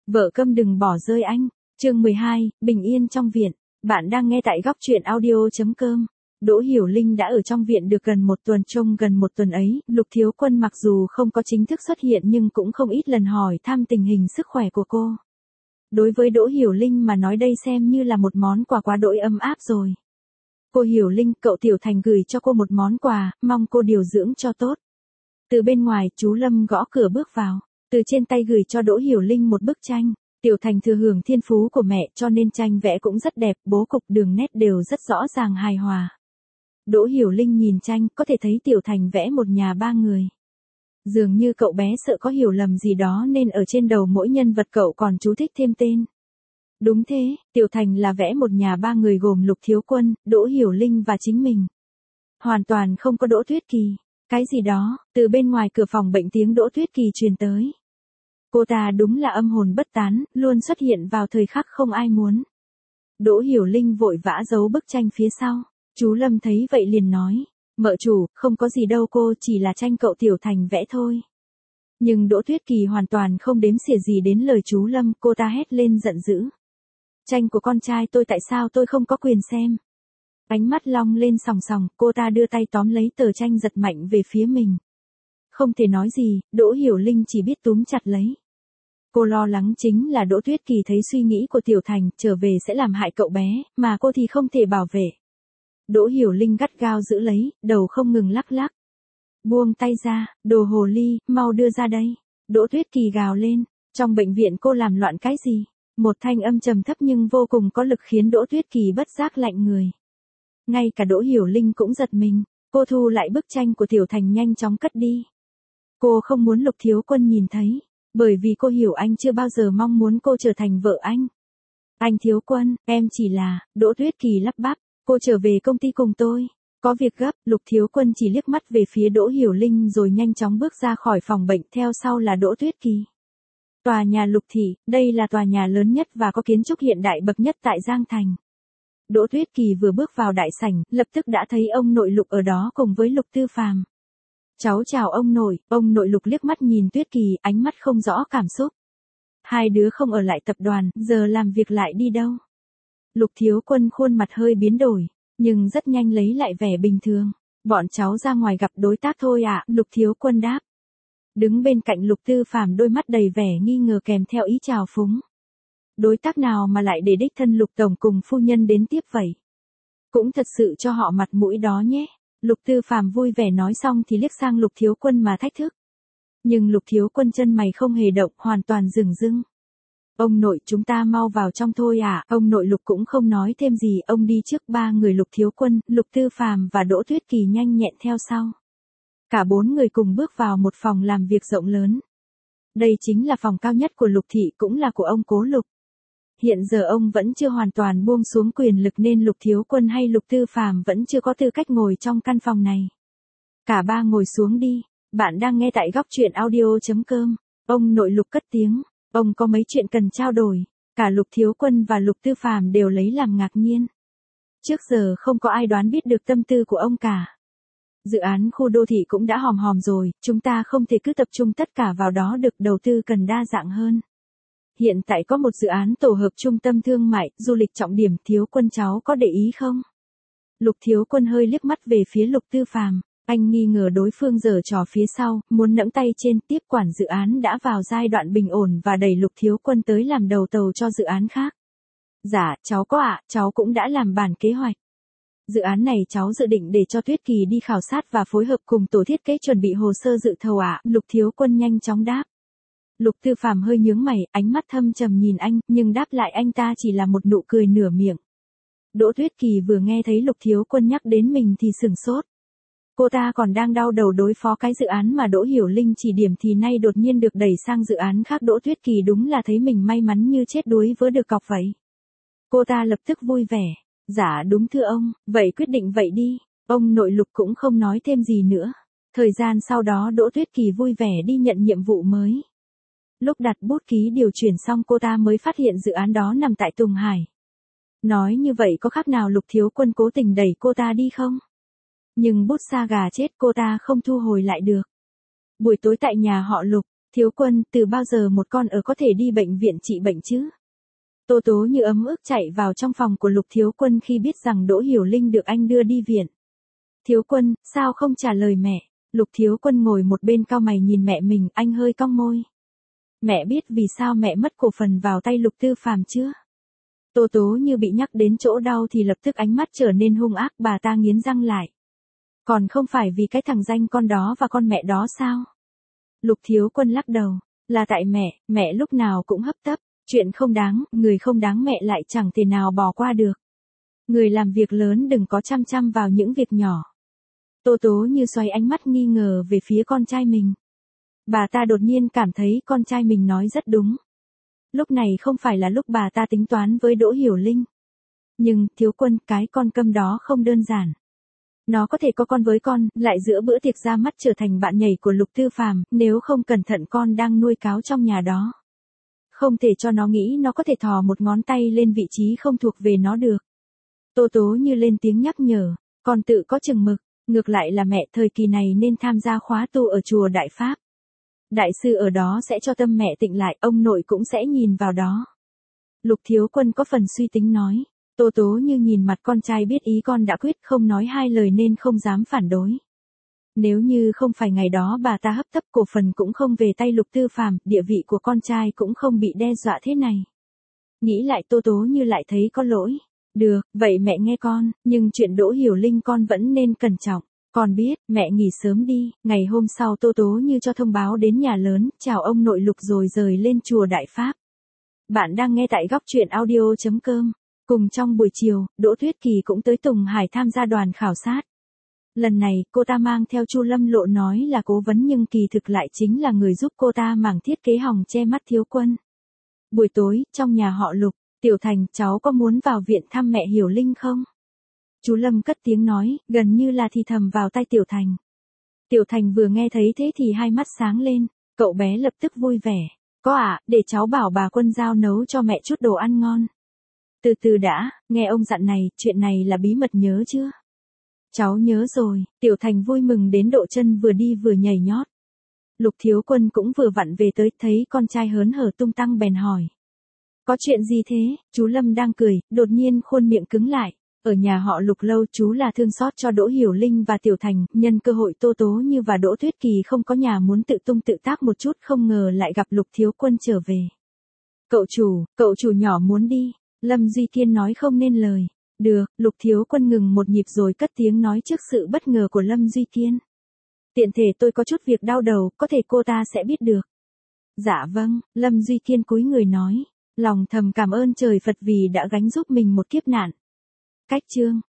Vợ câm đừng bỏ rơi anh. Chương 12, bình yên trong viện. Bạn đang nghe tại góc truyện audio.com. Đỗ Hiểu Linh đã ở trong viện được gần một tuần. Trong gần một tuần ấy, Lục Thiếu Quân mặc dù không có chính thức xuất hiện nhưng cũng không ít lần hỏi thăm tình hình sức khỏe của cô. Đối với Đỗ Hiểu Linh mà nói đây xem như là một món quà quá đỗi ấm áp rồi. Cô Hiểu Linh, cậu Tiểu Thành gửi cho cô một món quà, mong cô điều dưỡng cho tốt. Từ bên ngoài, chú Lâm gõ cửa bước vào. Từ trên tay gửi cho Đỗ Hiểu Linh một bức tranh. Tiểu Thành thừa hưởng thiên phú của mẹ cho nên tranh vẽ cũng rất đẹp, bố cục đường nét đều rất rõ ràng hài hòa. Đỗ Hiểu Linh nhìn tranh, có thể thấy Tiểu Thành vẽ một nhà ba người. Dường như cậu bé sợ có hiểu lầm gì đó nên ở trên đầu mỗi nhân vật cậu còn chú thích thêm tên. Đúng thế, Tiểu Thành là vẽ một nhà ba người gồm Lục Thiếu Quân, Đỗ Hiểu Linh và chính mình. Hoàn toàn không có Đỗ Tuyết Kỳ. Cái gì đó, từ bên ngoài cửa phòng bệnh tiếng Đỗ Tuyết Kỳ truyền tới. Cô ta đúng là âm hồn bất tán, luôn xuất hiện vào thời khắc không ai muốn. Đỗ Hiểu Linh vội vã giấu bức tranh phía sau. Chú Lâm thấy vậy liền nói, mợ chủ, không có gì đâu cô, chỉ là tranh cậu Tiểu Thành vẽ thôi. Nhưng Đỗ Tuyết Kỳ hoàn toàn không đếm xỉa gì đến lời chú Lâm, cô ta hét lên giận dữ. Tranh của con trai tôi tại sao tôi không có quyền xem? Ánh mắt long lên sòng sòng, cô ta đưa tay tóm lấy tờ tranh giật mạnh về phía mình. Không thể nói gì, Đỗ Hiểu Linh chỉ biết túm chặt lấy. Cô lo lắng chính là Đỗ Tuyết Kỳ thấy suy nghĩ của Tiểu Thành trở về sẽ làm hại cậu bé, mà cô thì không thể bảo vệ. Đỗ Hiểu Linh gắt gao giữ lấy, đầu không ngừng lắc lắc. Buông tay ra, đồ hồ ly, mau đưa ra đây. Đỗ Tuyết Kỳ gào lên, trong bệnh viện cô làm loạn cái gì? Một thanh âm trầm thấp nhưng vô cùng có lực khiến Đỗ Tuyết Kỳ bất giác lạnh người. Ngay cả Đỗ Hiểu Linh cũng giật mình, cô thu lại bức tranh của Tiểu Thành nhanh chóng cất đi. Cô không muốn Lục Thiếu Quân nhìn thấy, bởi vì cô hiểu anh chưa bao giờ mong muốn cô trở thành vợ anh. Anh Thiếu Quân, em chỉ là, Đỗ Tuyết Kỳ lắp bắp, cô trở về công ty cùng tôi. Có việc gấp, Lục Thiếu Quân chỉ liếc mắt về phía Đỗ Hiểu Linh rồi nhanh chóng bước ra khỏi phòng bệnh, theo sau là Đỗ Tuyết Kỳ. Tòa nhà Lục Thị, đây là tòa nhà lớn nhất và có kiến trúc hiện đại bậc nhất tại Giang Thành. Đỗ Tuyết Kỳ vừa bước vào đại sảnh, lập tức đã thấy ông nội Lục ở đó cùng với Lục Tư Phàm. Cháu chào ông nội Lục liếc mắt nhìn Tuyết Kỳ, ánh mắt không rõ cảm xúc. Hai đứa không ở lại tập đoàn, giờ làm việc lại đi đâu? Lục Thiếu Quân khuôn mặt hơi biến đổi, nhưng rất nhanh lấy lại vẻ bình thường. Bọn cháu ra ngoài gặp đối tác thôi ạ, Lục Thiếu Quân đáp. Đứng bên cạnh Lục Tư Phàm đôi mắt đầy vẻ nghi ngờ kèm theo ý chào phúng. Đối tác nào mà lại để đích thân Lục Tổng cùng phu nhân đến tiếp vậy? Cũng thật sự cho họ mặt mũi đó nhé. Lục Tư Phàm vui vẻ nói xong thì liếc sang Lục Thiếu Quân mà thách thức. Nhưng Lục Thiếu Quân chân mày không hề động, hoàn toàn dửng dưng. Ông nội chúng ta mau vào trong thôi à, ông nội Lục cũng không nói thêm gì, ông đi trước. Ba người Lục Thiếu Quân, Lục Tư Phàm và Đỗ Tuyết Kỳ nhanh nhẹn theo sau. Cả bốn người cùng bước vào một phòng làm việc rộng lớn. Đây chính là phòng cao nhất của Lục Thị, cũng là của ông Cố Lục. Hiện giờ ông vẫn chưa hoàn toàn buông xuống quyền lực nên Lục Thiếu Quân hay Lục Tư Phàm vẫn chưa có tư cách ngồi trong căn phòng này. Cả ba ngồi xuống đi, bạn đang nghe tại góc truyện audio.com. Ông nội Lục cất tiếng, ông có mấy chuyện cần trao đổi. Cả Lục Thiếu Quân và Lục Tư Phàm đều lấy làm ngạc nhiên. Trước giờ không có ai đoán biết được tâm tư của ông cả. Dự án khu đô thị cũng đã hòm hòm rồi, chúng ta không thể cứ tập trung tất cả vào đó được, đầu tư cần đa dạng hơn. Hiện tại có một dự án tổ hợp trung tâm thương mại, du lịch trọng điểm, Thiếu Quân cháu có để ý không? Lục Thiếu Quân hơi liếc mắt về phía Lục Tư Phàm, anh nghi ngờ đối phương giở trò phía sau, muốn nẫng tay trên. Tiếp quản dự án đã vào giai đoạn bình ổn và đẩy Lục Thiếu Quân tới làm đầu tàu cho dự án khác. Dạ, cháu có ạ, cháu cũng đã làm bản kế hoạch. Dự án này cháu dự định để cho Tuyết Kỳ đi khảo sát và phối hợp cùng tổ thiết kế chuẩn bị hồ sơ dự thầu ạ, Lục Thiếu Quân nhanh chóng đáp. Lục Tư Phàm hơi nhướng mày, ánh mắt thâm trầm nhìn anh, nhưng đáp lại anh ta chỉ là một nụ cười nửa miệng. Đỗ Tuyết Kỳ vừa nghe thấy Lục Thiếu Quân nhắc đến mình thì sửng sốt. Cô ta còn đang đau đầu đối phó cái dự án mà Đỗ Hiểu Linh chỉ điểm thì nay đột nhiên được đẩy sang dự án khác. Đỗ Tuyết Kỳ đúng là thấy mình may mắn như chết đuối vớ được cọc vậy. Cô ta lập tức vui vẻ. Dạ đúng thưa ông, vậy quyết định vậy đi. Ông nội Lục cũng không nói thêm gì nữa. Thời gian sau đó Đỗ Tuyết Kỳ vui vẻ đi nhận nhiệm vụ mới. Lúc đặt bút ký điều chuyển xong cô ta mới phát hiện dự án đó nằm tại Tùng Hải. Nói như vậy có khác nào Lục Thiếu Quân cố tình đẩy cô ta đi không? Nhưng bút sa gà chết cô ta không thu hồi lại được. Buổi tối tại nhà họ Lục, Thiếu Quân, từ bao giờ một con ở có thể đi bệnh viện trị bệnh chứ? Tô Tố Như ấm ức chạy vào trong phòng của Lục Thiếu Quân khi biết rằng Đỗ Hiểu Linh được anh đưa đi viện. Thiếu Quân, sao không trả lời mẹ? Lục Thiếu Quân ngồi một bên cau mày nhìn mẹ mình, anh hơi cong môi. Mẹ biết vì sao mẹ mất cổ phần vào tay Lục Tư Phàm chưa? Tô Tố Như bị nhắc đến chỗ đau thì lập tức ánh mắt trở nên hung ác, bà ta nghiến răng lại. Còn không phải vì cái thằng danh con đó và con mẹ đó sao? Lục Thiếu Quân lắc đầu, là tại mẹ lúc nào cũng hấp tấp, chuyện không đáng, người không đáng mẹ lại chẳng thể nào bỏ qua được. Người làm việc lớn đừng có chăm chăm vào những việc nhỏ. Tô Tố Như xoay ánh mắt nghi ngờ về phía con trai mình. Bà ta đột nhiên cảm thấy con trai mình nói rất đúng. Lúc này không phải là lúc bà ta tính toán với Đỗ Hiểu Linh. Nhưng, Thiếu Quân, cái con câm đó không đơn giản. Nó có thể có con với con, lại giữa bữa tiệc ra mắt trở thành bạn nhảy của Lục Tư Phàm, nếu không cẩn thận con đang nuôi cáo trong nhà đó. Không thể cho nó nghĩ nó có thể thò một ngón tay lên vị trí không thuộc về nó được. Tô Tố Như lên tiếng nhắc nhở, con tự có chừng mực, ngược lại là mẹ thời kỳ này nên tham gia khóa tu ở chùa Đại Pháp. Đại sư ở đó sẽ cho tâm mẹ tịnh lại, ông nội cũng sẽ nhìn vào đó. Lục Thiếu Quân có phần suy tính nói. Tô Tố Như nhìn mặt con trai biết ý con đã quyết không nói hai lời nên không dám phản đối. Nếu như không phải ngày đó bà ta hấp tấp cổ phần cũng không về tay Lục Tư Phàm, địa vị của con trai cũng không bị đe dọa thế này. Nghĩ lại Tô Tố Như lại thấy có lỗi. Được, vậy mẹ nghe con, nhưng chuyện Đỗ Hiểu Linh con vẫn nên cẩn trọng. Con biết, mẹ nghỉ sớm đi. Ngày hôm sau Tô Tố Như cho thông báo đến nhà lớn, chào ông nội Lục rồi rời lên chùa Đại Pháp. Bạn đang nghe tại góc truyện audio.com. Cùng trong buổi chiều, Đỗ Tuyết Kỳ cũng tới Tùng Hải tham gia đoàn khảo sát. Lần này, cô ta mang theo Chu Lâm Lộ nói là cố vấn nhưng kỳ thực lại chính là người giúp cô ta mảng thiết kế hòng che mắt Thiếu Quân. Buổi tối, trong nhà họ Lục, Tiểu Thành, cháu có muốn vào viện thăm mẹ Hiểu Linh không? Chú Lâm cất tiếng nói, gần như là thì thầm vào tai Tiểu Thành. Tiểu Thành vừa nghe thấy thế thì hai mắt sáng lên, cậu bé lập tức vui vẻ. Có ạ, để cháu bảo bà Quân Giao nấu cho mẹ chút đồ ăn ngon. Từ từ đã, nghe ông dặn này, chuyện này là bí mật nhớ chưa? Cháu nhớ rồi, Tiểu Thành vui mừng đến độ chân vừa đi vừa nhảy nhót. Lục Thiếu Quân cũng vừa vặn về tới, thấy con trai hớn hở tung tăng bèn hỏi. Có chuyện gì thế? Chú Lâm đang cười, đột nhiên khuôn miệng cứng lại. Ở nhà họ Lục lâu chú là thương xót cho Đỗ Hiểu Linh và Tiểu Thành, nhân cơ hội Tô Tố Như và Đỗ Tuyết Kỳ không có nhà muốn tự tung tự tác một chút không ngờ lại gặp Lục Thiếu Quân trở về. Cậu chủ nhỏ muốn đi. Lâm Duy Kiên nói không nên lời. Được, Lục Thiếu Quân ngừng một nhịp rồi cất tiếng nói trước sự bất ngờ của Lâm Duy Kiên. Tiện thể tôi có chút việc đau đầu, có thể cô ta sẽ biết được. Dạ vâng, Lâm Duy Kiên cúi người nói. Lòng thầm cảm ơn trời Phật vì đã gánh giúp mình một kiếp nạn. Cách chương